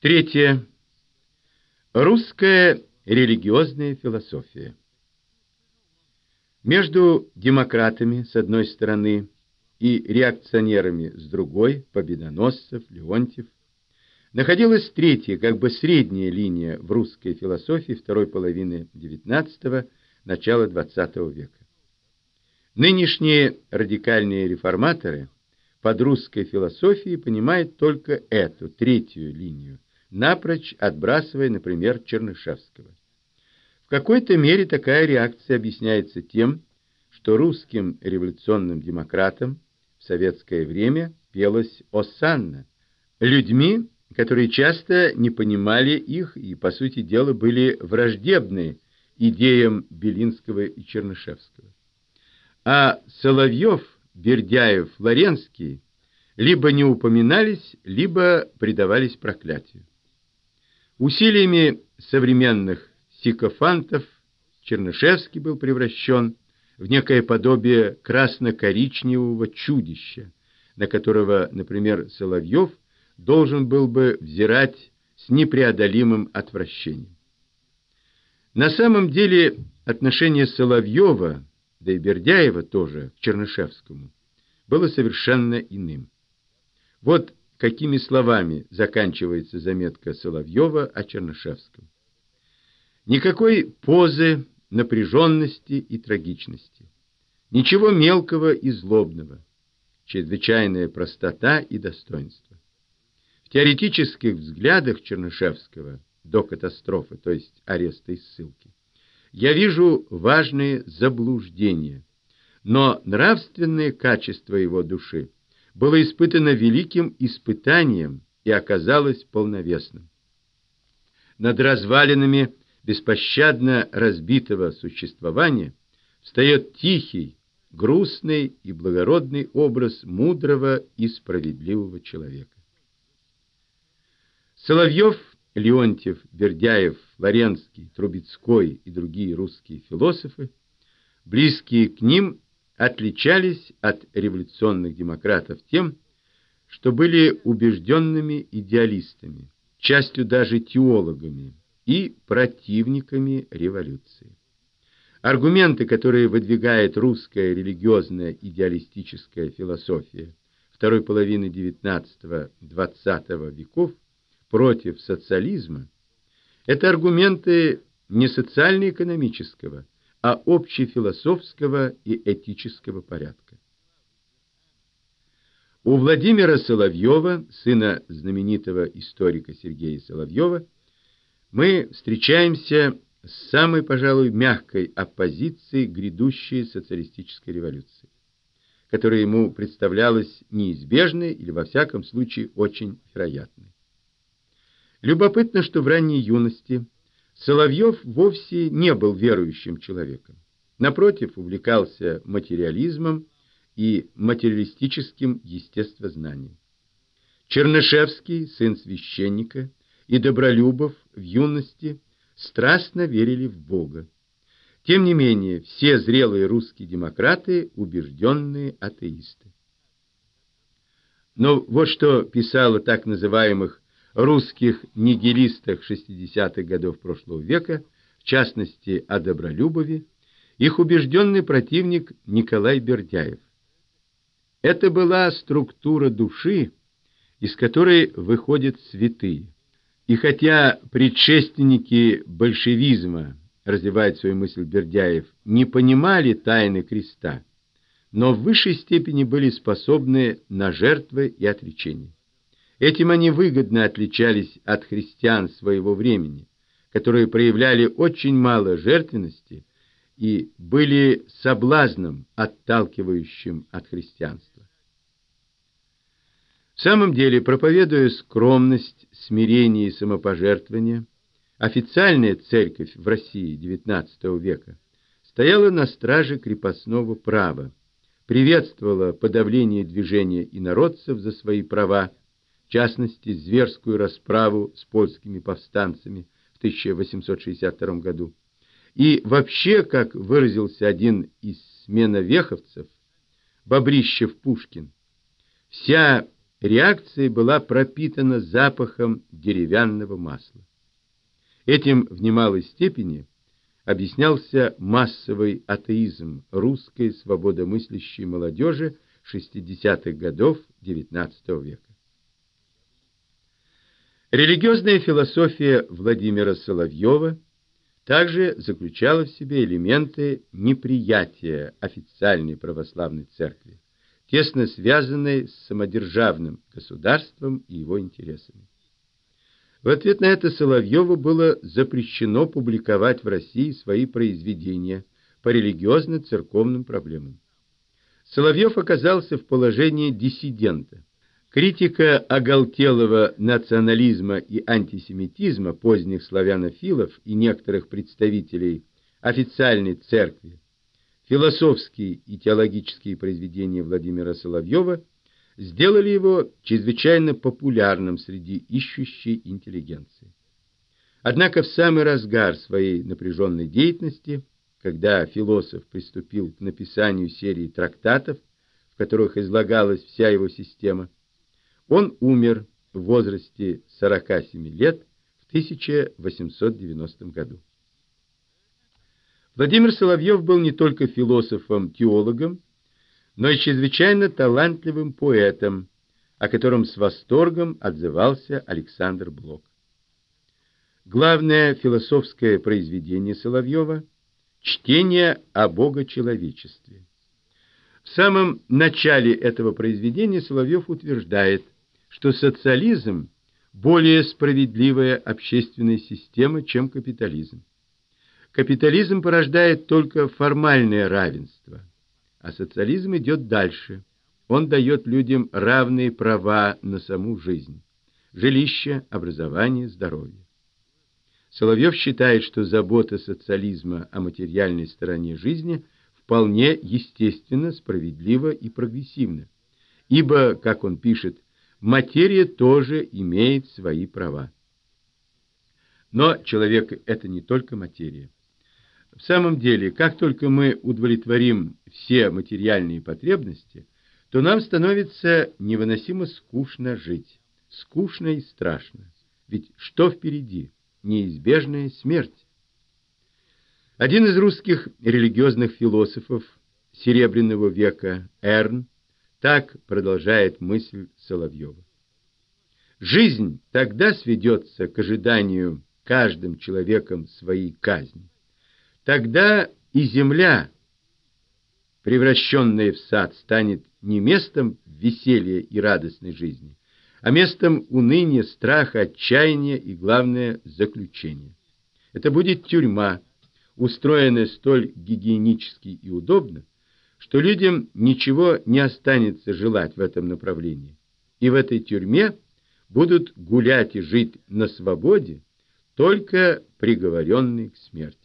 Третье. Русская религиозная философия. Между демократами с одной стороны и реакционерами с другой, Победоносцев, Леонтьев, находилась третья, как бы средняя линия в русской философии второй половины XIX – начала XX века. Нынешние радикальные реформаторы под русской философией понимают только эту, третью линию, напрочь отбрасывая, например, Чернышевского. В какой-то мере такая реакция объясняется тем, что русским революционным демократам в советское время пелось осанна, людьми, которые часто не понимали их и, по сути дела, были враждебны идеям Белинского и Чернышевского. А Соловьев, Бердяев, Флоренский либо не упоминались, либо предавались проклятию. Усилиями современных сикофантов Чернышевский был превращен в некое подобие красно-коричневого чудища, на которого, например, Соловьев должен был бы взирать с непреодолимым отвращением. На самом деле отношение Соловьева, да и Бердяева тоже, к Чернышевскому, было совершенно иным. Вот какими словами заканчивается заметка Соловьева о Чернышевском. Никакой позы, напряженности и трагичности. Ничего мелкого и злобного. Чрезвычайная простота и достоинство. В теоретических взглядах Чернышевского до катастрофы, то есть ареста и ссылки, я вижу важные заблуждения, но нравственное качество его души было испытано великим испытанием и оказалось полновесным. Над развалинами беспощадно разбитого существования встает тихий, грустный и благородный образ мудрого и справедливого человека. Соловьев, Леонтьев, Бердяев, Флоренский, Трубецкой и другие русские философы, близкие к ним, отличались от революционных демократов тем, что были убежденными идеалистами, частью даже теологами и противниками революции. Аргументы, которые выдвигает русская религиозная идеалистическая философия второй половины XIX-XX веков против социализма, это аргументы не социально-экономического, а общефилософского и этического порядка. У Владимира Соловьева, сына знаменитого историка Сергея Соловьева, мы встречаемся с самой, пожалуй, мягкой оппозицией грядущей социалистической революции, которая ему представлялась неизбежной или, во всяком случае, очень вероятной. Любопытно, что в ранней юности Соловьев вовсе не был верующим человеком. Напротив, увлекался материализмом и материалистическим естествознанием. Чернышевский, сын священника, и Добролюбов в юности страстно верили в Бога. Тем не менее, все зрелые русские демократы – убежденные атеисты. Но вот что писал о так называемых русских нигилистах 60-х годов прошлого века, в частности о Добролюбове, их убежденный противник Николай Бердяев. Это была структура души, из которой выходят святые. И хотя предшественники большевизма, развивает свою мысль Бердяев, не понимали тайны креста, но в высшей степени были способны на жертвы и отречение. Этим они выгодно отличались от христиан своего времени, которые проявляли очень мало жертвенности и были соблазном, отталкивающим от христианства. В самом деле, проповедуя скромность, смирение и самопожертвование, официальная церковь в России XIX века стояла на страже крепостного права, приветствовала подавление движения инородцев за свои права, в частности, зверскую расправу с польскими повстанцами в 1862 году. И вообще, как выразился один из сменовеховцев, Бобрищев-Пушкин, вся реакция была пропитана запахом деревянного масла. Этим в немалой степени объяснялся массовый атеизм русской свободомыслящей молодежи 60-х годов XIX века. Религиозная философия Владимира Соловьева также заключала в себе элементы неприятия официальной православной церкви, тесно связанной с самодержавным государством и его интересами. В ответ на это Соловьеву было запрещено публиковать в России свои произведения по религиозно-церковным проблемам. Соловьев оказался в положении диссидента. Критика оголтелого национализма и антисемитизма поздних славянофилов и некоторых представителей официальной церкви, философские и теологические произведения Владимира Соловьева сделали его чрезвычайно популярным среди ищущей интеллигенции. Однако в самый разгар своей напряженной деятельности, когда философ приступил к написанию серии трактатов, в которых излагалась вся его система, он умер в возрасте 47 лет в 1890 году. Владимир Соловьев был не только философом-теологом, но и чрезвычайно талантливым поэтом, о котором с восторгом отзывался Александр Блок. Главное философское произведение Соловьева – «Чтение о богочеловечестве». В самом начале этого произведения Соловьев утверждает, что социализм – более справедливая общественная система, чем капитализм. Капитализм порождает только формальное равенство, а социализм идет дальше. Он дает людям равные права на саму жизнь – жилище, образование, здоровье. Соловьев считает, что забота социализма о материальной стороне жизни вполне естественно, справедлива и прогрессивна, ибо, как он пишет, материя тоже имеет свои права. Но человек – это не только материя. В самом деле, как только мы удовлетворим все материальные потребности, то нам становится невыносимо скучно жить. Скучно и страшно. Ведь что впереди? Неизбежная смерть. Один из русских религиозных философов Серебряного века, Эрн, так продолжает мысль Соловьева. Жизнь тогда сведется к ожиданию каждым человеком своей казни. Тогда и земля, превращенная в сад, станет не местом веселья и радостной жизни, а местом уныния, страха, отчаяния и, главное, заключения. Это будет тюрьма, устроенная столь гигиенически и удобно, что людям ничего не останется желать в этом направлении. И в этой тюрьме будут гулять и жить на свободе только приговоренные к смерти.